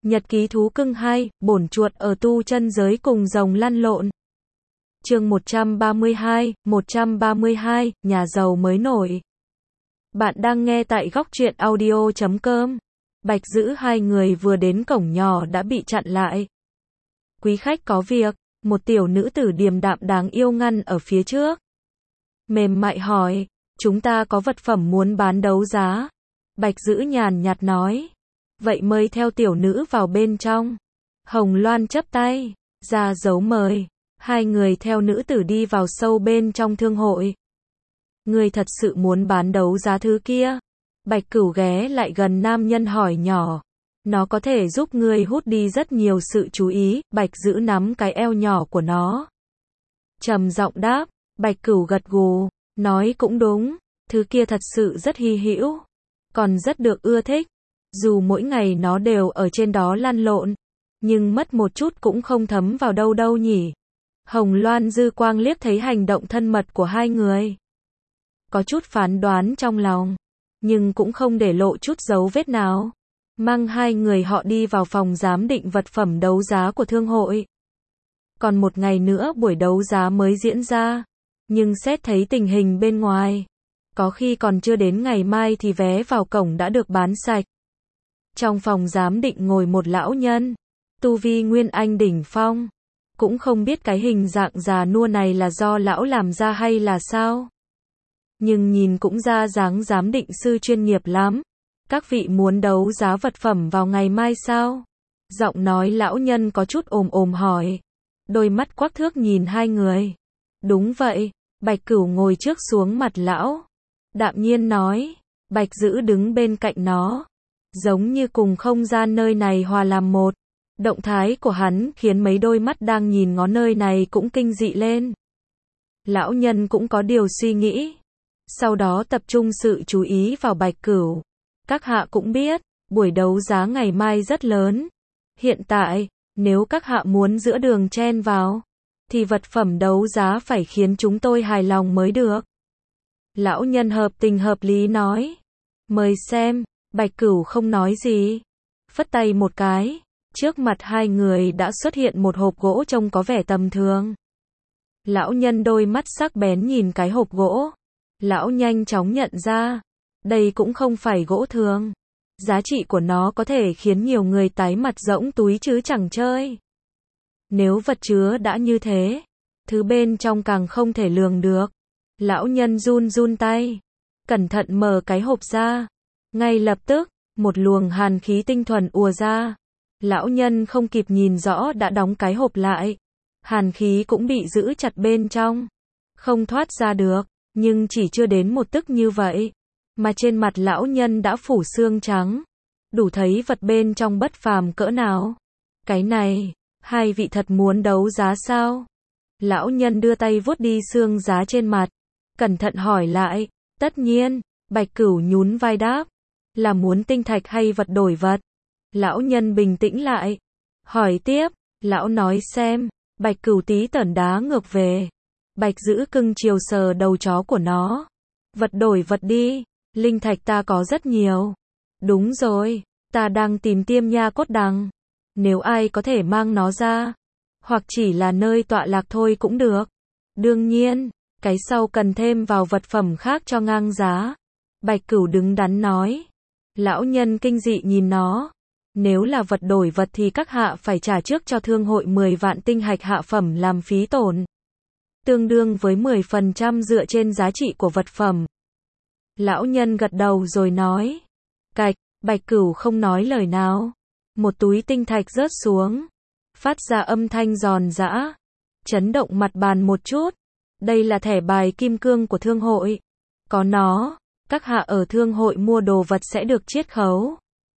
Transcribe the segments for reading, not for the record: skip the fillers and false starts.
Nhật ký thú cưng 2, bổn chuột ở tu chân giới cùng rồng lăn lộn. Chương 132, nhà giàu mới nổi. Bạn đang nghe tại góc truyện audio.com. Bạch Dữ hai người vừa đến cổng nhỏ đã bị chặn lại. Quý khách có việc, một tiểu nữ tử điềm đạm đáng yêu ngăn ở phía trước. Mềm mại hỏi, chúng ta có vật phẩm muốn bán đấu giá. Bạch Dữ nhàn nhạt nói. Vậy mời theo tiểu nữ vào bên trong. Hồng Loan chắp tay, ra dấu mời. Hai người theo nữ tử đi vào sâu bên trong thương hội. Ngươi thật sự muốn bán đấu giá thứ kia? Bạch Cửu ghé lại gần nam nhân hỏi nhỏ. Nó có thể giúp ngươi hút đi rất nhiều sự chú ý. Bạch Dữ nắm cái eo nhỏ của nó, trầm giọng đáp. Bạch Cửu gật gù, nói cũng đúng, thứ kia thật sự rất hy hữu, còn rất được ưa thích. Dù mỗi ngày nó đều ở trên đó lăn lộn, nhưng mất một chút cũng không thấm vào đâu đâu nhỉ. Hồng Loan dư quang liếc thấy hành động thân mật của hai người, có chút phán đoán trong lòng, nhưng cũng không để lộ chút dấu vết nào. Mang hai người họ đi vào phòng giám định vật phẩm đấu giá của thương hội. Còn một ngày nữa buổi đấu giá mới diễn ra, nhưng xét thấy tình hình bên ngoài, có khi còn chưa đến ngày mai thì vé vào cổng đã được bán sạch. Trong phòng giám định ngồi một lão nhân, tu vi nguyên anh đỉnh phong, cũng không biết cái hình dạng già nua này là do lão làm ra hay là sao. Nhưng nhìn cũng ra dáng giám định sư chuyên nghiệp lắm. Các vị muốn đấu giá vật phẩm vào ngày mai sao? Giọng nói lão nhân có chút ồm ồm hỏi. Đôi mắt quắc thước nhìn hai người. Đúng vậy, Bạch Cửu ngồi trước xuống mặt lão, đạm nhiên nói. Bạch Dữ đứng bên cạnh nó, giống như cùng không gian nơi này hòa làm một. Động thái của hắn khiến mấy đôi mắt đang nhìn ngó nơi này cũng kinh dị lên. Lão nhân cũng có điều suy nghĩ, sau đó tập trung sự chú ý vào Bạch Cửu. Các hạ cũng biết, buổi đấu giá ngày mai rất lớn. Hiện tại, nếu các hạ muốn giữa đường chen vào, thì vật phẩm đấu giá phải khiến chúng tôi hài lòng mới được. Lão nhân hợp tình hợp lý nói. Mời xem. Bạch Cửu không nói gì, phất tay một cái, trước mặt hai người đã xuất hiện một hộp gỗ trông có vẻ tầm thường. Lão nhân đôi mắt sắc bén nhìn cái hộp gỗ. Lão nhanh chóng nhận ra, đây cũng không phải gỗ thường. Giá trị của nó có thể khiến nhiều người tái mặt rỗng túi chứ chẳng chơi. Nếu vật chứa đã như thế, thứ bên trong càng không thể lường được. Lão nhân run run tay, cẩn thận mở cái hộp ra. Ngay lập tức, một luồng hàn khí tinh thuần ùa ra. Lão nhân không kịp nhìn rõ đã đóng cái hộp lại. Hàn khí cũng bị giữ chặt bên trong, không thoát ra được. Nhưng chỉ chưa đến một tức như vậy, mà trên mặt lão nhân đã phủ xương trắng, đủ thấy vật bên trong bất phàm cỡ nào. Cái này, hai vị thật muốn đấu giá sao? Lão nhân đưa tay vuốt đi xương giá trên mặt, cẩn thận hỏi lại. Tất nhiên, Bạch Cửu nhún vai đáp. Là muốn tinh thạch hay vật đổi vật? Lão nhân bình tĩnh lại, hỏi tiếp. Lão nói xem. Bạch Cửu tí tởn đá ngược về. Bạch Dữ cưng chiều sờ đầu chó của nó. Vật đổi vật đi, linh thạch ta có rất nhiều. Đúng rồi, ta đang tìm Tiêm Nha Cốt Đằng. Nếu ai có thể mang nó ra, hoặc chỉ là nơi tọa lạc thôi cũng được. Đương nhiên, cái sau cần thêm vào vật phẩm khác cho ngang giá. Bạch Cửu đứng đắn nói. Lão nhân kinh dị nhìn nó. Nếu là vật đổi vật thì các hạ phải trả trước cho thương hội 10 vạn tinh hạch hạ phẩm làm phí tổn, tương đương với 10% dựa trên giá trị của vật phẩm. Lão nhân gật đầu rồi nói. Cạch. Bạch Cửu không nói lời nào. Một túi tinh thạch rớt xuống, phát ra âm thanh giòn giã, chấn động mặt bàn một chút. Đây là thẻ bài kim cương của thương hội. Có nó, các hạ ở thương hội mua đồ vật sẽ được chiết khấu.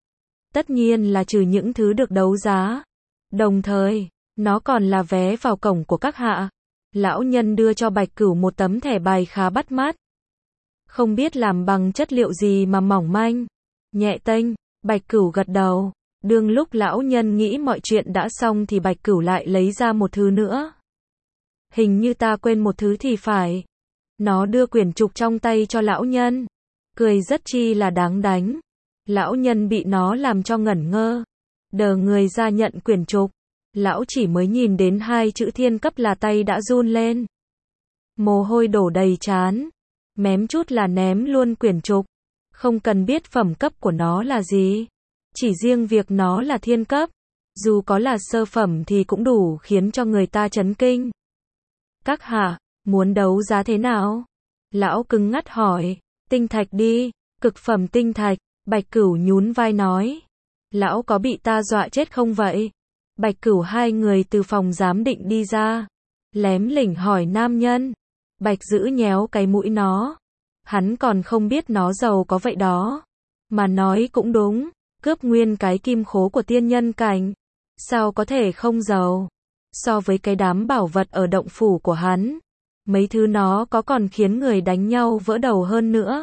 Tất nhiên là trừ những thứ được đấu giá. Đồng thời, nó còn là vé vào cổng của các hạ. Lão nhân đưa cho Bạch Cửu một tấm thẻ bài khá bắt mắt. Không biết làm bằng chất liệu gì mà mỏng manh, nhẹ tênh. Bạch Cửu gật đầu. Đương lúc lão nhân nghĩ mọi chuyện đã xong thì Bạch Cửu lại lấy ra một thứ nữa. Hình như ta quên một thứ thì phải. Nó đưa quyển trục trong tay cho lão nhân, cười rất chi là đáng đánh. Lão nhân bị nó làm cho ngẩn ngơ. đờ người ra nhận quyển trục. Lão chỉ mới nhìn đến 2 chữ thiên cấp là tay đã run lên. Mồ hôi đổ đầy trán. Mém chút là ném luôn quyển trục. Không cần biết phẩm cấp của nó là gì. Chỉ riêng việc nó là thiên cấp. Dù có là sơ phẩm thì cũng đủ khiến cho người ta chấn kinh. Các hạ, muốn đấu giá thế nào? Lão cứng ngắt hỏi. Tinh thạch đi, cực phẩm tinh thạch. Bạch Cửu nhún vai nói. Lão có bị ta dọa chết không vậy? Bạch Cửu hai người từ phòng giám định đi ra. Lém lỉnh hỏi nam nhân. Bạch Dữ nhéo cái mũi nó. Hắn còn không biết nó giàu có vậy đó. Mà nói cũng đúng. Cướp nguyên cái kim khố của tiên nhân cảnh. Sao có thể không giàu? So với cái đám bảo vật ở động phủ của hắn. Mấy thứ nó có còn khiến người đánh nhau vỡ đầu hơn nữa.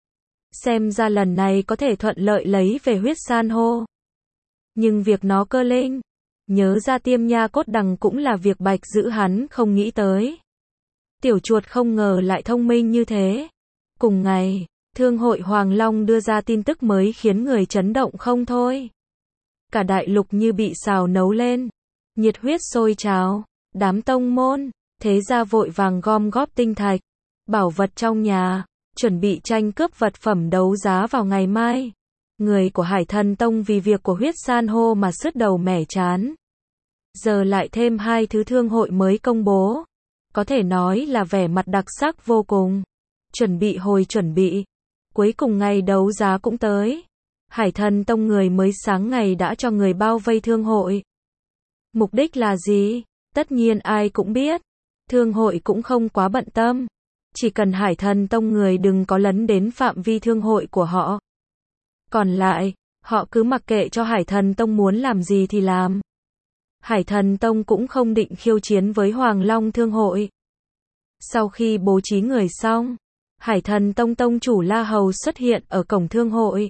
Xem ra lần này có thể thuận lợi lấy về huyết san hô. Nhưng việc nó cơ linh. Nhớ ra Tiêm Nha Cốt Đằng cũng là việc Bạch Dữ hắn không nghĩ tới. Tiểu chuột không ngờ lại thông minh như thế. Cùng ngày, Thương hội Hoàng Long đưa ra tin tức mới khiến người chấn động không thôi. Cả đại lục như bị xào nấu lên. Nhiệt huyết sôi trào. Đám tông môn, thế gia vội vàng gom góp tinh thạch, bảo vật trong nhà, chuẩn bị tranh cướp vật phẩm đấu giá vào ngày mai. Người của Hải Thần Tông vì việc của huyết san hô mà sứt đầu mẻ chán. Giờ lại thêm 2 thứ thương hội mới công bố. Có thể nói là vẻ mặt đặc sắc vô cùng. Chuẩn bị. Cuối cùng ngày đấu giá cũng tới. Hải Thần Tông người mới sáng ngày đã cho người bao vây thương hội. Mục đích là gì? Tất nhiên ai cũng biết. Thương hội cũng không quá bận tâm. Chỉ cần Hải Thần Tông người đừng có lấn đến phạm vi thương hội của họ. Còn lại, họ cứ mặc kệ cho Hải Thần Tông muốn làm gì thì làm. Hải Thần Tông cũng không định khiêu chiến với Hoàng Long Thương hội. Sau khi bố trí người xong, Hải Thần Tông tông chủ La Hầu xuất hiện ở cổng thương hội.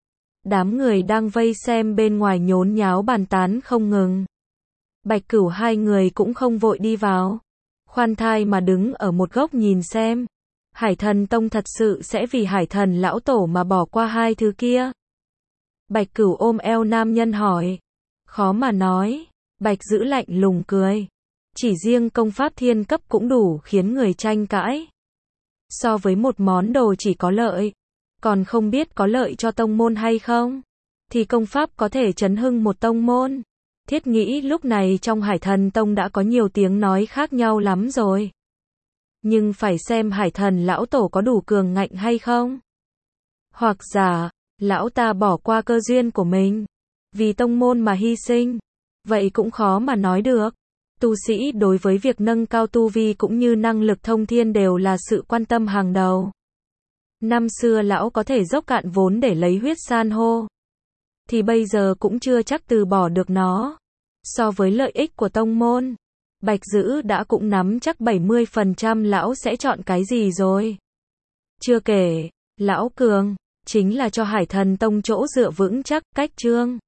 Đám người đang vây xem bên ngoài nhốn nháo bàn tán không ngừng. Bạch Cửu hai người cũng không vội đi vào. Khoan thai mà đứng ở một góc nhìn xem. Hải Thần Tông thật sự sẽ vì Hải Thần lão tổ mà bỏ qua 2 thứ kia. Bạch Cửu ôm eo nam nhân hỏi. Khó mà nói. Bạch Dữ lạnh lùng cười. Chỉ riêng công pháp thiên cấp cũng đủ khiến người tranh cãi. So với một món đồ chỉ có lợi, còn không biết có lợi cho tông môn hay không, thì công pháp có thể chấn hưng một tông môn. Thiết nghĩ lúc này trong Hải Thần Tông đã có nhiều tiếng nói khác nhau lắm rồi. Nhưng phải xem Hải Thần lão tổ có đủ cường ngạnh hay không. Hoặc giả, lão ta bỏ qua cơ duyên của mình, vì tông môn mà hy sinh. Vậy cũng khó mà nói được. Tu sĩ đối với việc nâng cao tu vi cũng như năng lực thông thiên đều là sự quan tâm hàng đầu. Năm xưa lão có thể dốc cạn vốn để lấy huyết san hô, thì bây giờ cũng chưa chắc từ bỏ được nó. So với lợi ích của tông môn, Bạch Dữ đã cũng nắm chắc 70% lão sẽ chọn cái gì rồi. Chưa kể, lão cường, chính là cho Hải Thần Tông chỗ dựa vững chắc, cách chương.